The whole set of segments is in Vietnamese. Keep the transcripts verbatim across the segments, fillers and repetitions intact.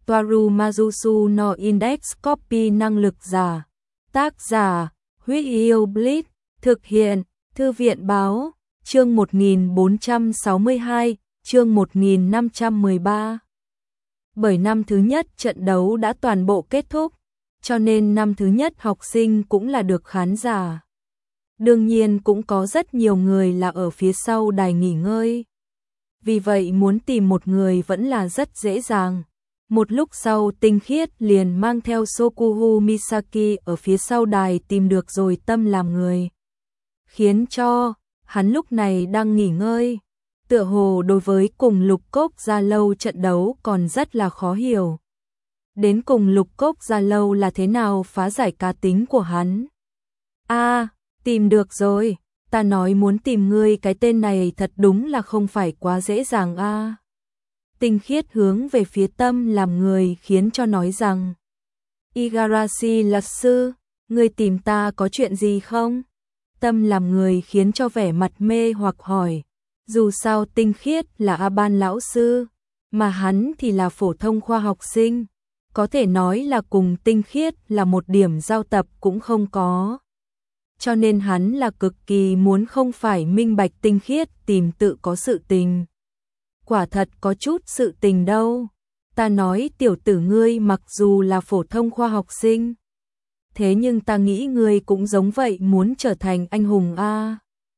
Toaru Majusu no Index Copy năng lực giả. Tác giả, Huyết Yêu Blitz, thực hiện, Thư viện báo, chương một nghìn bốn trăm sáu mươi hai, chương một nghìn năm trăm mười ba. Bởi năm thứ nhất trận đấu đã toàn bộ kết thúc, cho nên năm thứ nhất học sinh cũng là được khán giả. Đương nhiên cũng có rất nhiều người là ở phía sau đài nghỉ ngơi. Vì vậy muốn tìm một người vẫn là rất dễ dàng. Một lúc sau Tinh Khiết liền mang theo Sokuhu Misaki ở phía sau đài tìm được rồi Tâm làm người. Khiến cho, hắn lúc này đang nghỉ ngơi. Tựa hồ đối với cùng Lục Cốc Gia Lâu trận đấu còn rất là khó hiểu. Đến cùng Lục Cốc Gia Lâu là thế nào phá giải cá tính của hắn. A, à, tìm được rồi, ta nói muốn tìm ngươi cái tên này thật đúng là không phải quá dễ dàng a. À. Tinh Khiết hướng về phía Tâm làm người khiến cho nói rằng: Igarashi luật sư, ngươi tìm ta có chuyện gì không? Tâm làm người khiến cho vẻ mặt mê hoặc hỏi. Dù sao Tinh Khiết là A Ban lão sư, mà hắn thì là phổ thông khoa học sinh, có thể nói là cùng Tinh Khiết là một điểm giao tập cũng không có. Cho nên hắn là cực kỳ muốn không phải minh bạch Tinh Khiết tìm tự có sự tình. Quả thật có chút sự tình đâu. Ta nói tiểu tử ngươi mặc dù là phổ thông khoa học sinh, thế nhưng ta nghĩ ngươi cũng giống vậy muốn trở thành anh hùng a.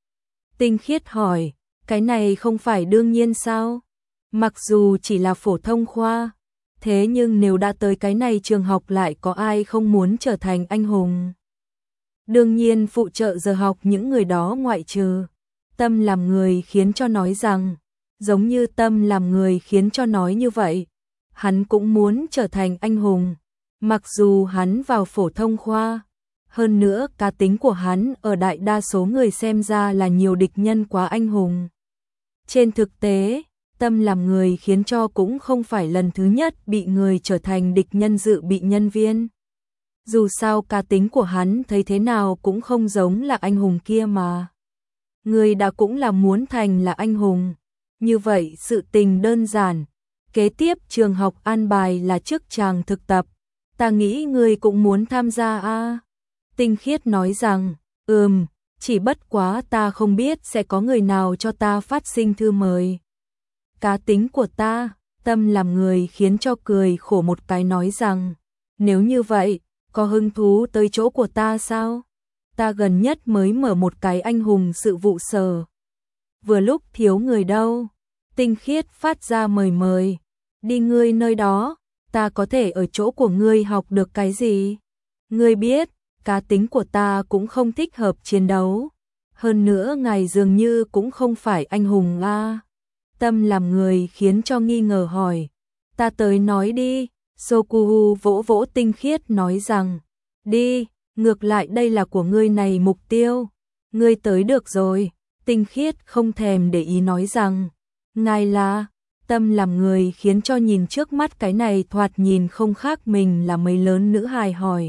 Tinh Khiết hỏi, cái này không phải đương nhiên sao? Mặc dù chỉ là phổ thông khoa, thế nhưng nếu đã tới cái này trường học lại có ai không muốn trở thành anh hùng? Đương nhiên phụ trợ giờ học những người đó ngoại trừ. Tâm làm người khiến cho nói rằng, giống như Tâm làm người khiến cho nói như vậy, hắn cũng muốn trở thành anh hùng, mặc dù hắn vào phổ thông khoa. Hơn nữa cá tính của hắn ở đại đa số người xem ra là nhiều địch nhân quá anh hùng. Trên thực tế, Tâm làm người khiến cho cũng không phải lần thứ nhất bị người trở thành địch nhân dự bị nhân viên. Dù sao cá tính của hắn thấy thế nào cũng không giống là anh hùng kia mà. Người đã cũng là muốn thành là anh hùng. Như vậy sự tình đơn giản. Kế tiếp trường học an bài là trước chàng thực tập. Ta nghĩ người cũng muốn tham gia a. À? Tinh Khiết nói rằng, ừm, chỉ bất quá ta không biết sẽ có người nào cho ta phát sinh thư mời. Cá tính của ta, Tâm làm người khiến cho cười khổ một cái nói rằng, nếu như vậy, có hứng thú tới chỗ của ta sao? Ta gần nhất mới mở một cái anh hùng sự vụ sở. Vừa lúc thiếu người đâu. Tinh Khiết phát ra mời mời. Đi ngươi nơi đó, ta có thể ở chỗ của ngươi học được cái gì? Ngươi biết, cá tính của ta cũng không thích hợp chiến đấu. Hơn nữa ngài dường như cũng không phải anh hùng a. À. Tâm làm người khiến cho nghi ngờ hỏi. Ta tới nói đi. Sokuhu vỗ vỗ Tinh Khiết nói rằng, đi, ngược lại đây là của ngươi này mục tiêu. Ngươi tới được rồi. Tinh Khiết không thèm để ý nói rằng, ngài là. Tâm làm người khiến cho nhìn trước mắt cái này thoạt nhìn không khác mình là mấy lớn nữ hài hỏi.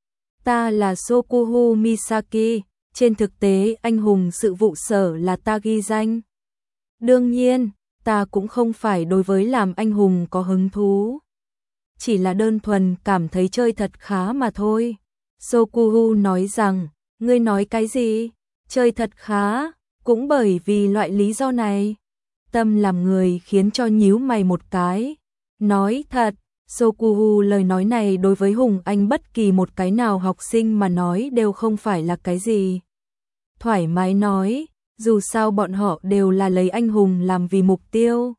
Ta là Sokuhu Misaki, trên thực tế anh hùng sự vụ sở là ta ghi danh. Đương nhiên, ta cũng không phải đối với làm anh hùng có hứng thú. Chỉ là đơn thuần cảm thấy chơi thật khá mà thôi. Sokuhu nói rằng, ngươi nói cái gì? Chơi thật khá, cũng bởi vì loại lý do này. Tâm làm người khiến cho nhíu mày một cái. Nói thật, Sokuhu lời nói này đối với Hùng Anh bất kỳ một cái nào học sinh mà nói đều không phải là cái gì. Thoải mái nói, dù sao bọn họ đều là lấy anh hùng làm vì mục tiêu.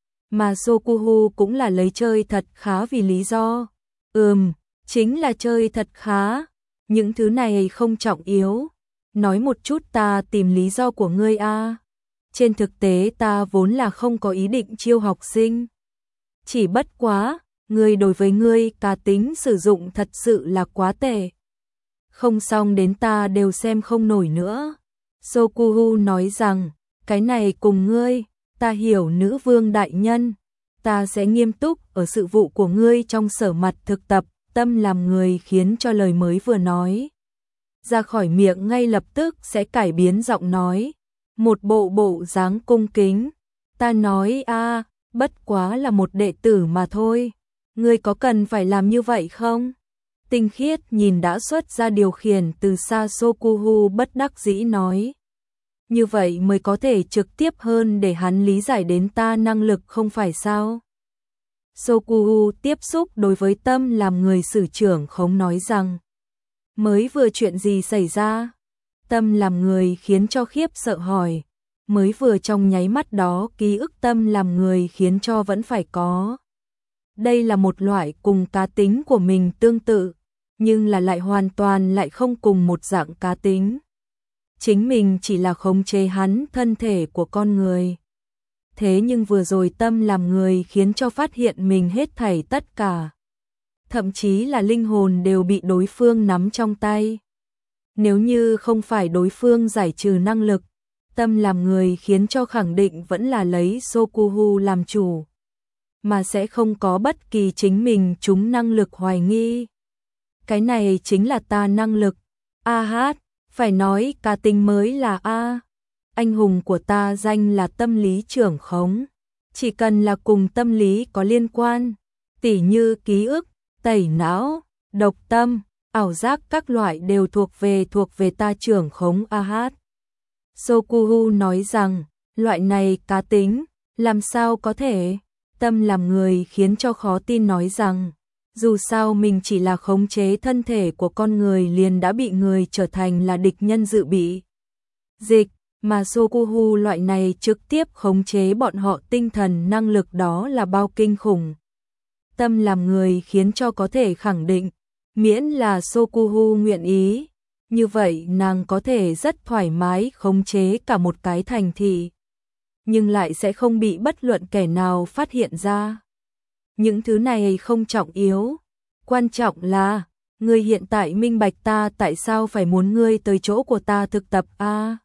Mà Sokuhu cũng là lấy chơi thật khá vì lý do. Ừm, chính là chơi thật khá. Những thứ này không trọng yếu. Nói một chút ta tìm lý do của ngươi a. Trên thực tế ta vốn là không có ý định chiêu học sinh. Chỉ bất quá, ngươi đối với ngươi cá tính sử dụng thật sự là quá tệ. Không xong đến ta đều xem không nổi nữa. Sokuhu nói rằng, cái này cùng ngươi, ta hiểu nữ vương đại nhân. Ta sẽ nghiêm túc ở sự vụ của ngươi trong sở mặt thực tập. Tâm làm người khiến cho lời mới vừa nói ra khỏi miệng ngay lập tức sẽ cải biến giọng nói. Một bộ bộ dáng cung kính. Ta nói a, bất quá là một đệ tử mà thôi. Ngươi có cần phải làm như vậy không? Tinh khiết nhìn đã xuất ra điều khiển từ xa Sokuhu bất đắc dĩ nói. Như vậy mới có thể trực tiếp hơn để hắn lý giải đến ta năng lực không phải sao? Sokuhu tiếp xúc đối với tâm làm người sử trưởng khống nói rằng. Mới vừa chuyện gì xảy ra? Tâm làm người khiến cho khiếp sợ hỏi. Mới vừa trong nháy mắt đó ký ức tâm làm người khiến cho vẫn phải có. Đây là một loại cùng cá tính của mình tương tự, nhưng là lại hoàn toàn lại không cùng một dạng cá tính. Chính mình chỉ là khống chế hắn thân thể của con người. Thế nhưng vừa rồi tâm làm người khiến cho phát hiện mình hết thảy tất cả. Thậm chí là linh hồn đều bị đối phương nắm trong tay. Nếu như không phải đối phương giải trừ năng lực, tâm làm người khiến cho khẳng định vẫn là lấy Sokuhu làm chủ, mà sẽ không có bất kỳ chính mình chúng năng lực hoài nghi. Cái này chính là ta năng lực. A hát, phải nói cá tính mới là A. Anh hùng của ta danh là tâm lý trưởng khống. Chỉ cần là cùng tâm lý có liên quan, tỉ như ký ức, tẩy não, độc tâm, ảo giác các loại đều thuộc về thuộc về ta trưởng khống A hát. Sokuhu nói rằng, loại này cá tính, làm sao có thể? Tâm làm người khiến cho khó tin nói rằng, dù sao mình chỉ là khống chế thân thể của con người liền đã bị người trở thành là địch nhân dự bị. Dịch, mà Sokuhu loại này trực tiếp khống chế bọn họ tinh thần năng lực đó là bao kinh khủng. Tâm làm người khiến cho có thể khẳng định, miễn là Sokuhu nguyện ý, như vậy nàng có thể rất thoải mái khống chế cả một cái thành thị, nhưng lại sẽ không bị bất luận kẻ nào phát hiện ra. Những thứ này không trọng yếu, quan trọng là, ngươi hiện tại minh bạch ta tại sao phải muốn ngươi tới chỗ của ta thực tập a? À?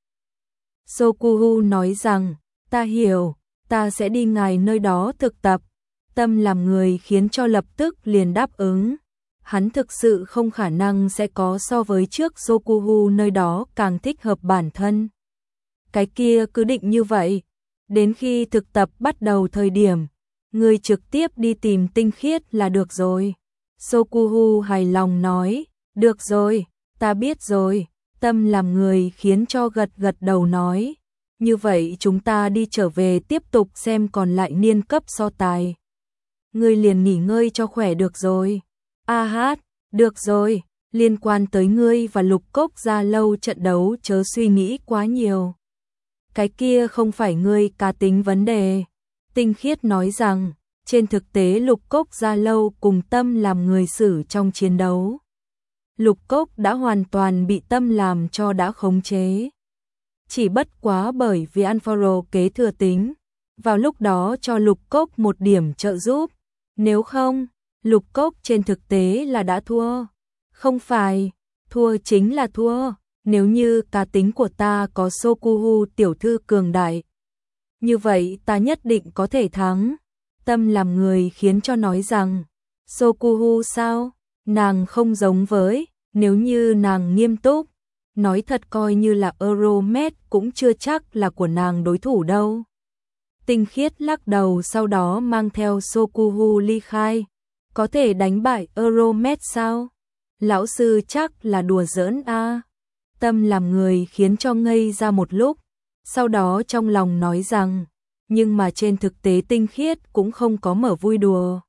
Sokuhu nói rằng, ta hiểu, ta sẽ đi ngài nơi đó thực tập. Tâm làm người khiến cho lập tức liền đáp ứng. Hắn thực sự không khả năng sẽ có so với trước Sokuhu nơi đó càng thích hợp bản thân. Cái kia cứ định như vậy, đến khi thực tập bắt đầu thời điểm, người trực tiếp đi tìm tinh khiết là được rồi. Sokuhu hài lòng nói, được rồi, ta biết rồi. Tâm làm người khiến cho gật gật đầu nói, như vậy chúng ta đi trở về tiếp tục xem còn lại niên cấp so tài. Ngươi liền nghỉ ngơi cho khỏe được rồi. A hát, được rồi, liên quan tới ngươi và Lục Cốc Gia Lâu trận đấu chớ suy nghĩ quá nhiều. Cái kia không phải ngươi cá tính vấn đề. Tinh khiết nói rằng, trên thực tế Lục Cốc Gia Lâu cùng tâm làm người xử trong chiến đấu. Lục Cốc đã hoàn toàn bị tâm làm cho đã khống chế. Chỉ bất quá bởi vì Alfaro kế thừa tính, vào lúc đó cho Lục Cốc một điểm trợ giúp. Nếu không, Lục Cốc trên thực tế là đã thua. Không phải, thua chính là thua. Nếu như cá tính của ta có Sokuhu tiểu thư cường đại, như vậy ta nhất định có thể thắng. Tâm làm người khiến cho nói rằng, Sokuhu sao? Nàng không giống với, nếu như nàng nghiêm túc, nói thật coi như là Euromed cũng chưa chắc là của nàng đối thủ đâu. Tinh khiết lắc đầu sau đó mang theo Sokuhu ly khai. Có thể đánh bại Euromed sao? Lão sư chắc là đùa giỡn a. À. Tâm làm người khiến cho ngây ra một lúc, sau đó trong lòng nói rằng, nhưng mà trên thực tế tinh khiết cũng không có mở vui đùa.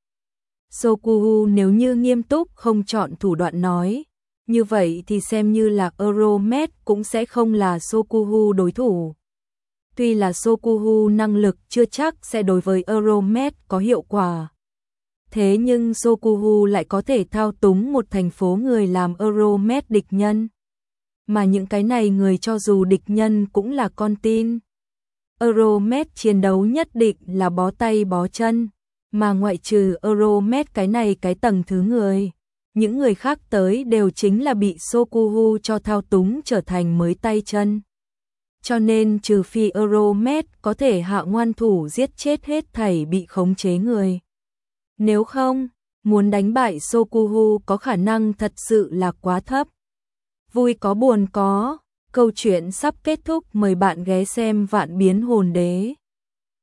Sokuhu nếu như nghiêm túc không chọn thủ đoạn nói, như vậy thì xem như là Euromed cũng sẽ không là Sokuhu đối thủ. Tuy là Sokuhu năng lực chưa chắc sẽ đối với Euromed có hiệu quả. Thế nhưng Sokuhu lại có thể thao túng một thành phố người làm Euromed địch nhân. Mà những cái này người cho dù địch nhân cũng là con tin. Euromed chiến đấu nhất định là bó tay bó chân. Mà ngoại trừ Euromed cái này cái tầng thứ người, những người khác tới đều chính là bị Sokuhu cho thao túng trở thành mới tay chân. Cho nên trừ phi Euromed có thể hạ ngoan thủ giết chết hết thảy bị khống chế người. Nếu không, muốn đánh bại Sokuhu có khả năng thật sự là quá thấp. Vui có buồn có, câu chuyện sắp kết thúc, mời bạn ghé xem Vạn Biến Hồn Đế.